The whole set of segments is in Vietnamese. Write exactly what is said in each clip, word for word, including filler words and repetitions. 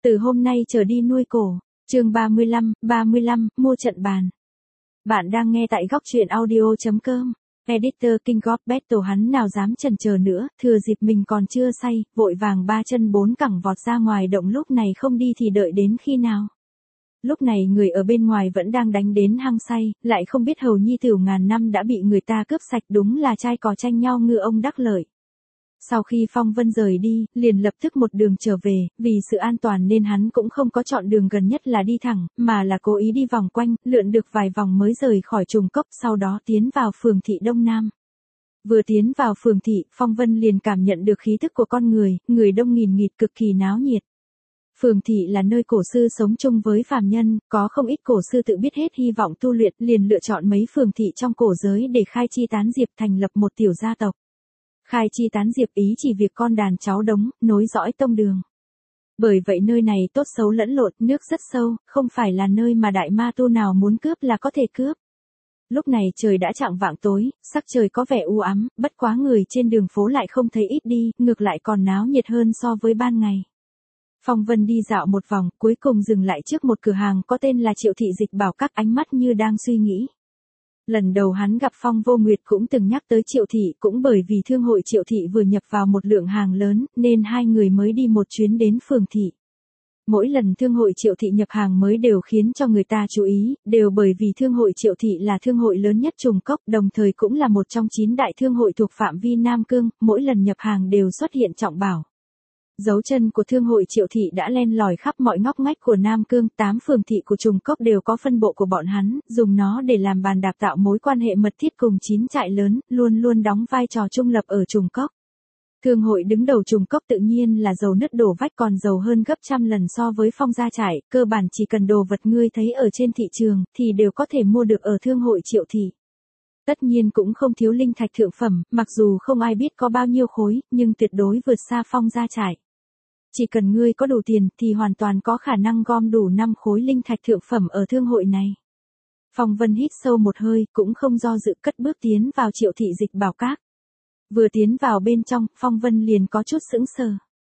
Từ hôm nay trở đi nuôi cổ. Chương ba mươi lăm, ba mươi lăm, mua trận bàn. Bạn đang nghe tại góc truyện audio chấm com. Editor King of Battle hắn nào dám chần chờ nữa, thừa dịp mình còn chưa say, vội vàng ba chân bốn cẳng vọt ra ngoài động, lúc này không đi thì đợi đến khi nào. Lúc này người ở bên ngoài vẫn đang đánh đến hăng say, lại không biết hầu nhi tiểu ngàn năm đã bị người ta cướp sạch, đúng là trai cò tranh nhau ngư ông đắc lợi. Sau khi Phong Vân rời đi, liền lập tức một đường trở về, vì sự an toàn nên hắn cũng không có chọn đường gần nhất là đi thẳng, mà là cố ý đi vòng quanh, lượn được vài vòng mới rời khỏi trùng cốc, sau đó tiến vào phường thị Đông Nam. Vừa tiến vào phường thị, Phong Vân liền cảm nhận được khí thức của con người, người đông nghìn nghịt cực kỳ náo nhiệt. Phường thị là nơi cổ sư sống chung với phàm nhân, có không ít cổ sư tự biết hết hy vọng tu luyện, liền lựa chọn mấy phường thị trong cổ giới để khai chi tán diệp, thành lập một tiểu gia tộc. Khai chi tán diệp ý chỉ việc con đàn cháu đống, nối dõi tông đường. Bởi vậy nơi này tốt xấu lẫn lộn, nước rất sâu, không phải là nơi mà đại ma tu nào muốn cướp là có thể cướp. Lúc này trời đã chạng vạng tối, sắc trời có vẻ u ám, bất quá người trên đường phố lại không thấy ít đi, ngược lại còn náo nhiệt hơn so với ban ngày. Phong Vân đi dạo một vòng, cuối cùng dừng lại trước một cửa hàng có tên là Triệu Thị Dịch Bảo Các, ánh mắt như đang suy nghĩ. Lần đầu hắn gặp Phong Vô Nguyệt cũng từng nhắc tới Triệu Thị, cũng bởi vì thương hội Triệu Thị vừa nhập vào một lượng hàng lớn, nên hai người mới đi một chuyến đến phường thị. Mỗi lần thương hội Triệu Thị nhập hàng mới đều khiến cho người ta chú ý, đều bởi vì thương hội Triệu Thị là thương hội lớn nhất Trùng Cốc, đồng thời cũng là một trong chín đại thương hội thuộc phạm vi Nam Cương, mỗi lần nhập hàng đều xuất hiện trọng bảo. Dấu chân của thương hội Triệu Thị đã len lỏi khắp mọi ngóc ngách của Nam Cương, tám phường thị của Trùng Cốc đều có phân bộ của bọn hắn, dùng nó để làm bàn đạp tạo mối quan hệ mật thiết cùng chín trại lớn, luôn luôn đóng vai trò trung lập ở Trùng Cốc. Thương hội đứng đầu Trùng Cốc tự nhiên là giàu nứt đổ vách, còn giàu hơn gấp trăm lần so với Phong gia trại, cơ bản chỉ cần đồ vật ngươi thấy ở trên thị trường, thì đều có thể mua được ở thương hội Triệu Thị. Tất nhiên cũng không thiếu linh thạch thượng phẩm, mặc dù không ai biết có bao nhiêu khối, nhưng tuyệt đối vượt xa Phong gia trại. Chỉ cần ngươi có đủ tiền thì hoàn toàn có khả năng gom đủ năm khối linh thạch thượng phẩm ở thương hội này. Phong Vân hít sâu một hơi, cũng không do dự cất bước tiến vào Triệu Thị Dịch Bảo Các. Vừa tiến vào bên trong, Phong Vân liền có chút sững sờ.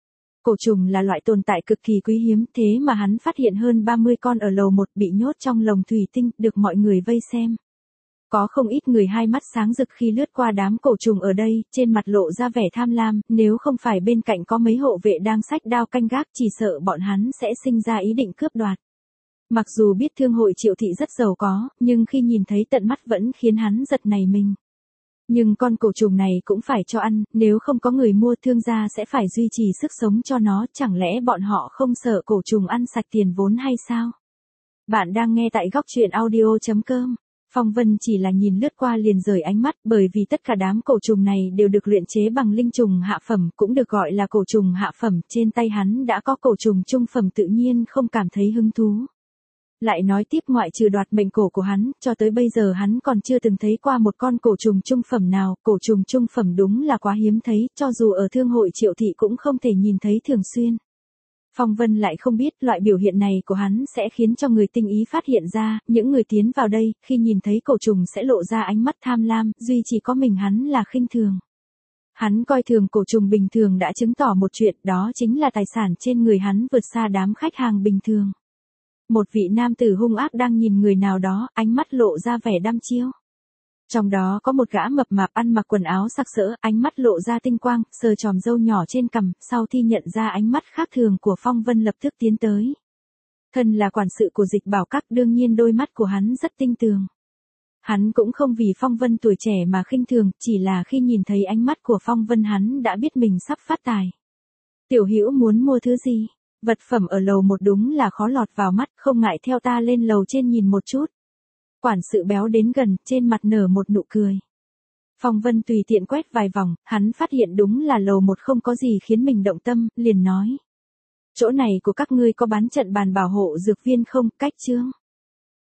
Cổ trùng là loại tồn tại cực kỳ quý hiếm, thế mà hắn phát hiện hơn ba mươi con ở lầu một bị nhốt trong lồng thủy tinh, được mọi người vây xem. Có không ít người hai mắt sáng rực khi lướt qua đám cổ trùng ở đây, trên mặt lộ ra vẻ tham lam, nếu không phải bên cạnh có mấy hộ vệ đang xách đao canh gác, chỉ sợ bọn hắn sẽ sinh ra ý định cướp đoạt. Mặc dù biết thương hội Triệu Thị rất giàu có, nhưng khi nhìn thấy tận mắt vẫn khiến hắn giật nảy mình. Nhưng con cổ trùng này cũng phải cho ăn, nếu không có người mua, thương gia sẽ phải duy trì sức sống cho nó, chẳng lẽ bọn họ không sợ cổ trùng ăn sạch tiền vốn hay sao? Bạn đang nghe tại góc truyện audio chấm com. Phong Vân chỉ là nhìn lướt qua liền rời ánh mắt, bởi vì tất cả đám cổ trùng này đều được luyện chế bằng linh trùng hạ phẩm, cũng được gọi là cổ trùng hạ phẩm, trên tay hắn đã có cổ trùng trung phẩm, tự nhiên không cảm thấy hứng thú. Lại nói tiếp, ngoại trừ đoạt mệnh cổ của hắn, cho tới bây giờ hắn còn chưa từng thấy qua một con cổ trùng trung phẩm nào, cổ trùng trung phẩm đúng là quá hiếm thấy, cho dù ở thương hội Triệu Thị cũng không thể nhìn thấy thường xuyên. Phong Vân lại không biết loại biểu hiện này của hắn sẽ khiến cho người tinh ý phát hiện ra, những người tiến vào đây, khi nhìn thấy cổ trùng sẽ lộ ra ánh mắt tham lam, duy chỉ có mình hắn là khinh thường. Hắn coi thường cổ trùng bình thường đã chứng tỏ một chuyện, đó chính là tài sản trên người hắn vượt xa đám khách hàng bình thường. Một vị nam tử hung ác đang nhìn người nào đó, ánh mắt lộ ra vẻ đăm chiêu. Trong đó có một gã mập mạp ăn mặc quần áo sặc sỡ, ánh mắt lộ ra tinh quang, sờ chòm râu nhỏ trên cằm, sau khi nhận ra ánh mắt khác thường của Phong Vân lập tức tiến tới. Thân là quản sự của Dịch Bảo Các, đương nhiên đôi mắt của hắn rất tinh tường. Hắn cũng không vì Phong Vân tuổi trẻ mà khinh thường, chỉ là khi nhìn thấy ánh mắt của Phong Vân hắn đã biết mình sắp phát tài. Tiểu hữu muốn mua thứ gì? Vật phẩm ở lầu một đúng là khó lọt vào mắt, không ngại theo ta lên lầu trên nhìn một chút. Quản sự béo đến gần, trên mặt nở một nụ cười. Phong Vân tùy tiện quét vài vòng, hắn phát hiện đúng là lầu một không có gì khiến mình động tâm, liền nói. Chỗ này của các ngươi có bán trận bàn bảo hộ dược viên không, cách chương?